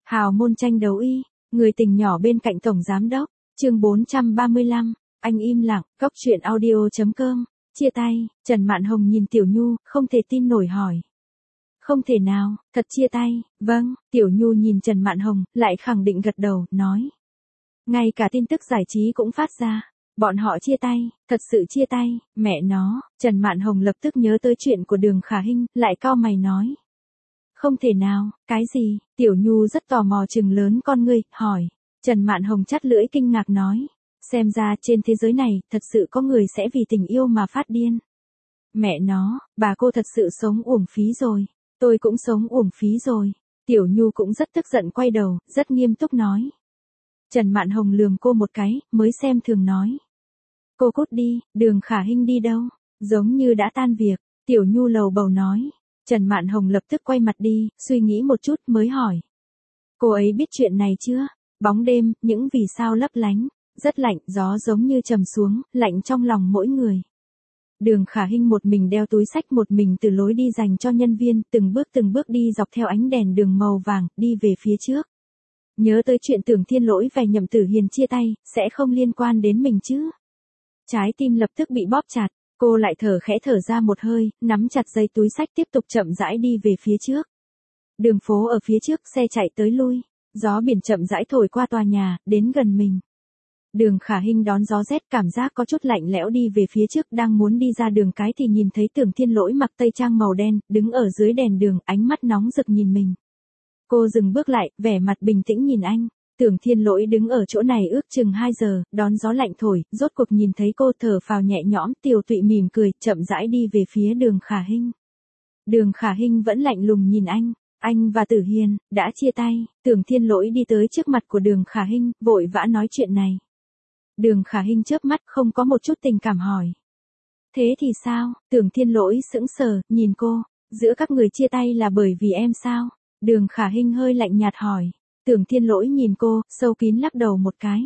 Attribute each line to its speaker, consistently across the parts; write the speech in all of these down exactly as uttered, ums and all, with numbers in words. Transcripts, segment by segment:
Speaker 1: Hào môn tranh đấu y, người tình nhỏ bên cạnh tổng giám đốc, chương bốn trăm ba mươi lăm, anh im lặng, cốc truyện audio chấm com, chia tay, Trần Mạn Hồng nhìn Tiểu Nhu, không thể tin nổi hỏi. Không thể nào, thật chia tay, vâng, Tiểu Nhu nhìn Trần Mạn Hồng, lại khẳng định gật đầu, nói. Ngay cả tin tức giải trí cũng phát ra, bọn họ chia tay, thật sự chia tay, mẹ nó, Trần Mạn Hồng lập tức nhớ tới chuyện của Đường Khả Hinh, lại cau mày nói. Không thể nào, cái gì, Tiểu Nhu rất tò mò trừng lớn con ngươi, hỏi. Trần Mạn Hồng chắt lưỡi kinh ngạc nói. Xem ra trên thế giới này, thật sự có người sẽ vì tình yêu mà phát điên. Mẹ nó, bà cô thật sự sống uổng phí rồi. Tôi cũng sống uổng phí rồi. Tiểu Nhu cũng rất tức giận quay đầu, rất nghiêm túc nói. Trần Mạn Hồng lườm cô một cái, mới xem thường nói. Cô cút đi, Đường Khả Hinh đi đâu? Giống như đã tan việc, Tiểu Nhu lầu bầu nói. Trần Mạn Hồng lập tức quay mặt đi, suy nghĩ một chút mới hỏi. Cô ấy biết chuyện này chưa? Bóng đêm, những vì sao lấp lánh, rất lạnh, gió giống như trầm xuống, lạnh trong lòng mỗi người. Đường Khả Hinh một mình đeo túi xách một mình từ lối đi dành cho nhân viên, từng bước từng bước đi dọc theo ánh đèn đường màu vàng, đi về phía trước. Nhớ tới chuyện Tưởng Thiên Lỗi và Nhậm Tử Hiền chia tay, sẽ không liên quan đến mình chứ? Trái tim lập tức bị bóp chặt. Cô lại thở khẽ thở ra một hơi, nắm chặt dây túi xách tiếp tục chậm rãi đi về phía trước. Đường phố ở phía trước xe chạy tới lui, gió biển chậm rãi thổi qua tòa nhà, đến gần mình. Đường Khả Hinh đón gió rét cảm giác có chút lạnh lẽo đi về phía trước đang muốn đi ra đường cái thì nhìn thấy Tưởng Thiên Lỗi mặc tây trang màu đen, đứng ở dưới đèn đường, ánh mắt nóng rực nhìn mình. Cô dừng bước lại, vẻ mặt bình tĩnh nhìn anh. Tưởng Thiên Lỗi đứng ở chỗ này ước chừng hai giờ, đón gió lạnh thổi, rốt cuộc nhìn thấy cô thở phào nhẹ nhõm, Tiểu Tụy mỉm cười, chậm rãi đi về phía Đường Khả Hinh. Đường Khả Hinh vẫn lạnh lùng nhìn anh, anh và Tử Hiền, đã chia tay, Tưởng Thiên Lỗi đi tới trước mặt của Đường Khả Hinh, vội vã nói chuyện này. Đường Khả Hinh chớp mắt không có một chút tình cảm hỏi. Thế thì sao, Tưởng Thiên Lỗi sững sờ, nhìn cô, giữa các người chia tay là bởi vì em sao? Đường Khả Hinh hơi lạnh nhạt hỏi. Tưởng Thiên Lỗi nhìn cô, sâu kín lắc đầu một cái.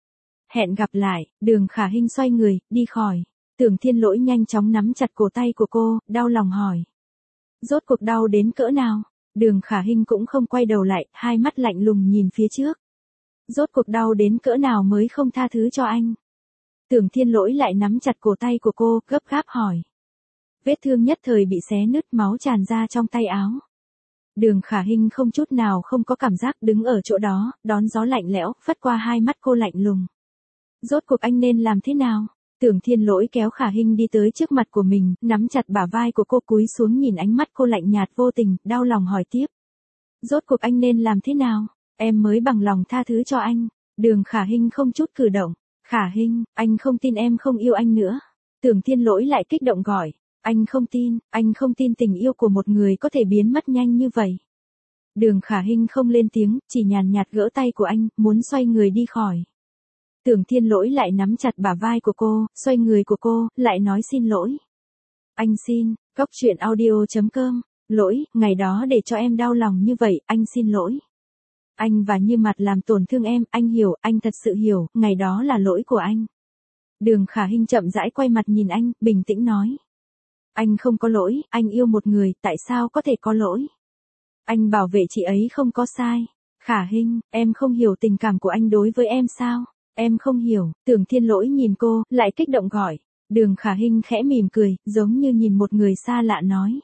Speaker 1: Hẹn gặp lại, Đường Khả Hinh xoay người, đi khỏi. Tưởng Thiên Lỗi nhanh chóng nắm chặt cổ tay của cô, đau lòng hỏi. Rốt cuộc đau đến cỡ nào? Đường Khả Hinh cũng không quay đầu lại, hai mắt lạnh lùng nhìn phía trước. Rốt cuộc đau đến cỡ nào mới không tha thứ cho anh? Tưởng Thiên Lỗi lại nắm chặt cổ tay của cô, gấp gáp hỏi. Vết thương nhất thời bị xé nứt, máu tràn ra trong tay áo. Đường Khả Hinh không chút nào không có cảm giác, đứng ở chỗ đó, đón gió lạnh lẽo, phất qua hai mắt cô lạnh lùng. Rốt cuộc anh nên làm thế nào? Tưởng Thiên Lỗi kéo Khả Hinh đi tới trước mặt của mình, nắm chặt bả vai của cô cúi xuống nhìn ánh mắt cô lạnh nhạt vô tình, đau lòng hỏi tiếp. Rốt cuộc anh nên làm thế nào? Em mới bằng lòng tha thứ cho anh. Đường Khả Hinh không chút cử động. Khả Hinh, anh không tin em không yêu anh nữa. Tưởng Thiên Lỗi lại kích động gọi. Anh không tin, anh không tin tình yêu của một người có thể biến mất nhanh như vậy. Đường Khả Hinh không lên tiếng, chỉ nhàn nhạt gỡ tay của anh, muốn xoay người đi khỏi. Tưởng Thiên Lỗi lại nắm chặt bả vai của cô, xoay người của cô, lại nói xin lỗi. Anh xin, cốc truyện audio chấm com, lỗi, ngày đó để cho em đau lòng như vậy, anh xin lỗi. Anh và Như Mặt làm tổn thương em, anh hiểu, anh thật sự hiểu, ngày đó là lỗi của anh. Đường Khả Hinh chậm rãi quay mặt nhìn anh, bình tĩnh nói. Anh không có lỗi, anh yêu một người, tại sao có thể có lỗi? Anh bảo vệ chị ấy không có sai. Khả Hinh, em không hiểu tình cảm của anh đối với em sao? Em không hiểu, Tưởng Thiên Lỗi nhìn cô, lại kích động gọi. Đường Khả Hinh khẽ mỉm cười, giống như nhìn một người xa lạ nói.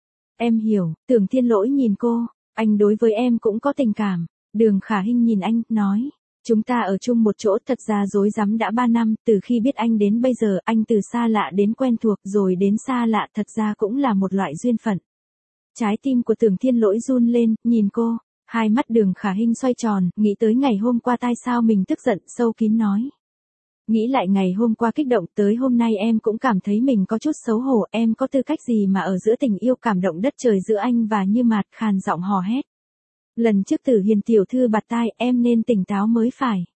Speaker 1: Em hiểu, Tưởng Thiên Lỗi nhìn cô, anh đối với em cũng có tình cảm. Đường Khả Hinh nhìn anh, nói. Chúng ta ở chung một chỗ thật ra rối rắm đã ba năm, từ khi biết anh đến bây giờ, anh từ xa lạ đến quen thuộc, rồi đến xa lạ thật ra cũng là một loại duyên phận. Trái tim của Tưởng Thiên Lỗi run lên, nhìn cô, hai mắt Đường Khả Hinh xoay tròn, nghĩ tới ngày hôm qua tại sao mình tức giận, sâu kín nói. Nghĩ lại ngày hôm qua kích động, tới hôm nay em cũng cảm thấy mình có chút xấu hổ, em có tư cách gì mà ở giữa tình yêu cảm động đất trời giữa anh và Như Mạt, khàn giọng hò hét. Lần trước Tử Hiền tiểu thư bạt tai, em nên tỉnh táo mới phải.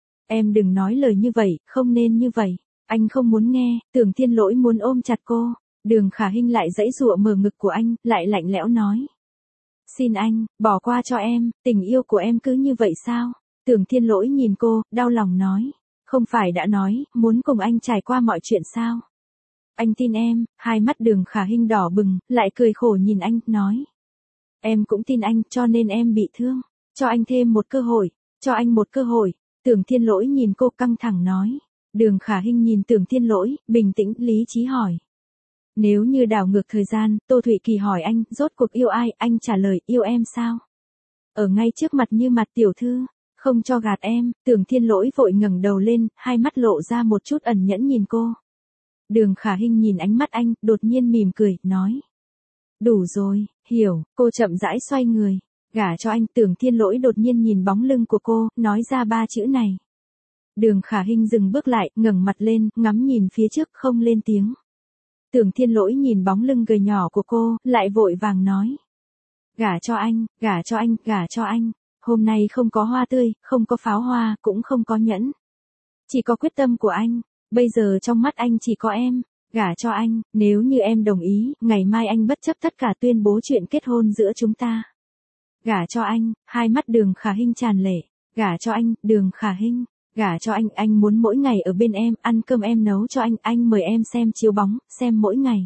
Speaker 1: Em đừng nói lời như vậy, không nên như vậy. Anh không muốn nghe, Tưởng Thiên Lỗi muốn ôm chặt cô. Đường Khả Hinh lại giãy giụa mở ngực của anh, lại lạnh lẽo nói. Xin anh, bỏ qua cho em, tình yêu của em cứ như vậy sao? Tưởng Thiên Lỗi nhìn cô, đau lòng nói. Không phải đã nói, muốn cùng anh trải qua mọi chuyện sao? Anh tin em, hai mắt Đường Khả Hinh đỏ bừng, lại cười khổ nhìn anh, nói. Em cũng tin anh, cho nên em bị thương. cho anh thêm một cơ hội, cho anh một cơ hội. Tưởng Thiên Lỗi nhìn cô căng thẳng nói. Đường Khả Hinh nhìn Tưởng Thiên Lỗi, bình tĩnh, lý trí hỏi. Nếu như đảo ngược thời gian, Tô Thụy Kỳ hỏi anh, rốt cuộc yêu ai, anh trả lời, yêu em sao? Ở ngay trước mặt như mặt tiểu thư, không cho gạt em. Tưởng Thiên Lỗi vội ngẩng đầu lên, hai mắt lộ ra một chút ẩn nhẫn nhìn cô. Đường Khả Hinh nhìn ánh mắt anh, đột nhiên mỉm cười, nói. Đủ rồi, hiểu. Cô chậm rãi xoay người, gả cho anh. Tưởng Thiên Lỗi đột nhiên nhìn bóng lưng của cô, nói ra ba chữ này. Đường Khả Hinh dừng bước lại, ngẩng mặt lên, ngắm nhìn phía trước, không lên tiếng. Tưởng Thiên Lỗi nhìn bóng lưng gầy nhỏ của cô, lại vội vàng nói. Gả cho anh, gả cho anh, gả cho anh. Hôm nay không có hoa tươi, không có pháo hoa, cũng không có nhẫn. Chỉ có quyết tâm của anh. Bây giờ trong mắt anh chỉ có em. Gả cho anh, nếu như em đồng ý, ngày mai anh bất chấp tất cả tuyên bố chuyện kết hôn giữa chúng ta. Gả cho anh. Hai mắt Đường Khả Hinh tràn lệ. Gả cho anh, Đường Khả Hinh. Gả cho anh, anh muốn mỗi ngày ở bên em, ăn cơm em nấu cho anh, anh mời em xem chiếu bóng, xem mỗi ngày.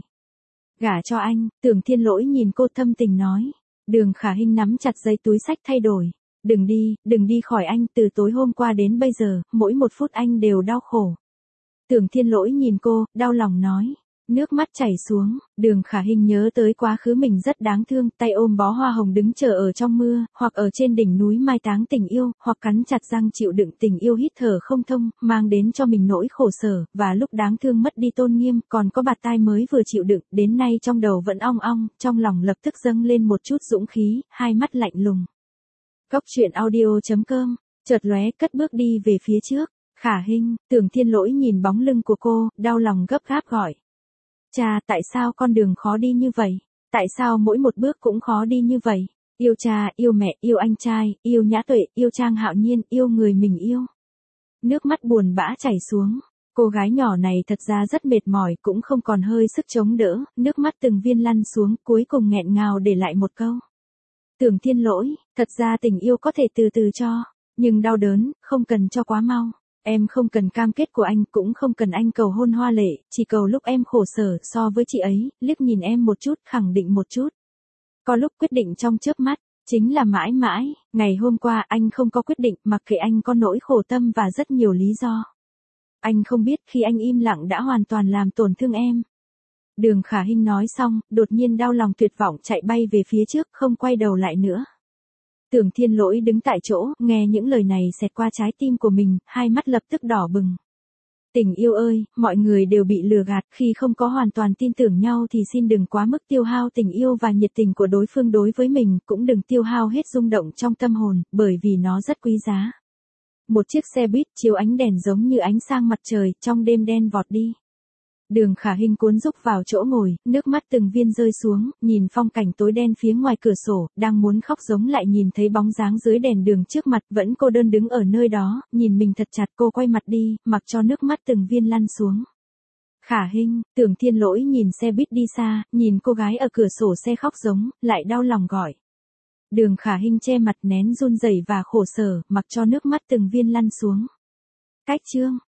Speaker 1: Gả cho anh. Tưởng Thiên Lỗi nhìn cô thâm tình nói. Đường Khả Hinh nắm chặt giấy túi xách thay đổi. Đừng đi, đừng đi khỏi anh, từ tối hôm qua đến bây giờ, mỗi một phút anh đều đau khổ. Tưởng Thiên Lỗi nhìn cô, đau lòng nói. Nước mắt chảy xuống. Đường Khả Hinh nhớ tới quá khứ mình rất đáng thương, tay ôm bó hoa hồng đứng chờ ở trong mưa, hoặc ở trên đỉnh núi mai táng tình yêu, hoặc cắn chặt răng chịu đựng tình yêu hít thở không thông, mang đến cho mình nỗi khổ sở, và lúc đáng thương mất đi tôn nghiêm, còn có bạt tai mới vừa chịu đựng, đến nay trong đầu vẫn ong ong, trong lòng lập tức dâng lên một chút dũng khí, hai mắt lạnh lùng. Cốc truyện audio chấm com, chợt lóe cất bước đi về phía trước. Khả Hinh. Tưởng Thiên Lỗi nhìn bóng lưng của cô, đau lòng gấp gáp gọi. Cha, tại sao con đường khó đi như vậy? Tại sao mỗi một bước cũng khó đi như vậy? Yêu cha, yêu mẹ, yêu anh trai, yêu Nhã Tuệ, yêu Trang Hạo Nhiên, yêu người mình yêu. Nước mắt buồn bã chảy xuống. Cô gái nhỏ này thật ra rất mệt mỏi, cũng không còn hơi sức chống đỡ, nước mắt từng viên lăn xuống, cuối cùng nghẹn ngào để lại một câu. Tưởng Thiên Lỗi, thật ra tình yêu có thể từ từ cho, nhưng đau đớn, không cần cho quá mau. Em không cần cam kết của anh, cũng không cần anh cầu hôn hoa lệ, chỉ cầu lúc em khổ sở so với chị ấy, liếc nhìn em một chút, khẳng định một chút. Có lúc quyết định trong chớp mắt, chính là mãi mãi. Ngày hôm qua anh không có quyết định, mặc kệ anh có nỗi khổ tâm và rất nhiều lý do. Anh không biết khi anh im lặng đã hoàn toàn làm tổn thương em. Đường Khả Hinh nói xong, đột nhiên đau lòng tuyệt vọng chạy bay về phía trước, không quay đầu lại nữa. Tưởng Thiên Lỗi đứng tại chỗ, nghe những lời này xẹt qua trái tim của mình, hai mắt lập tức đỏ bừng. Tình yêu ơi, mọi người đều bị lừa gạt, khi không có hoàn toàn tin tưởng nhau thì xin đừng quá mức tiêu hao tình yêu và nhiệt tình của đối phương đối với mình, cũng đừng tiêu hao hết rung động trong tâm hồn, bởi vì nó rất quý giá. Một chiếc xe buýt chiếu ánh đèn giống như ánh sáng mặt trời, trong đêm đen vọt đi. Đường Khả Hinh cuốn rúc vào chỗ ngồi, nước mắt từng viên rơi xuống, nhìn phong cảnh tối đen phía ngoài cửa sổ, đang muốn khóc giống lại nhìn thấy bóng dáng dưới đèn đường trước mặt, vẫn cô đơn đứng ở nơi đó, nhìn mình thật chặt. Cô quay mặt đi, mặc cho nước mắt từng viên lăn xuống. Khả Hinh. Tưởng Thiên Lỗi nhìn xe buýt đi xa, nhìn cô gái ở cửa sổ xe khóc giống, lại đau lòng gọi. Đường Khả Hinh che mặt nén run rẩy và khổ sở, mặc cho nước mắt từng viên lăn xuống. Cách chương.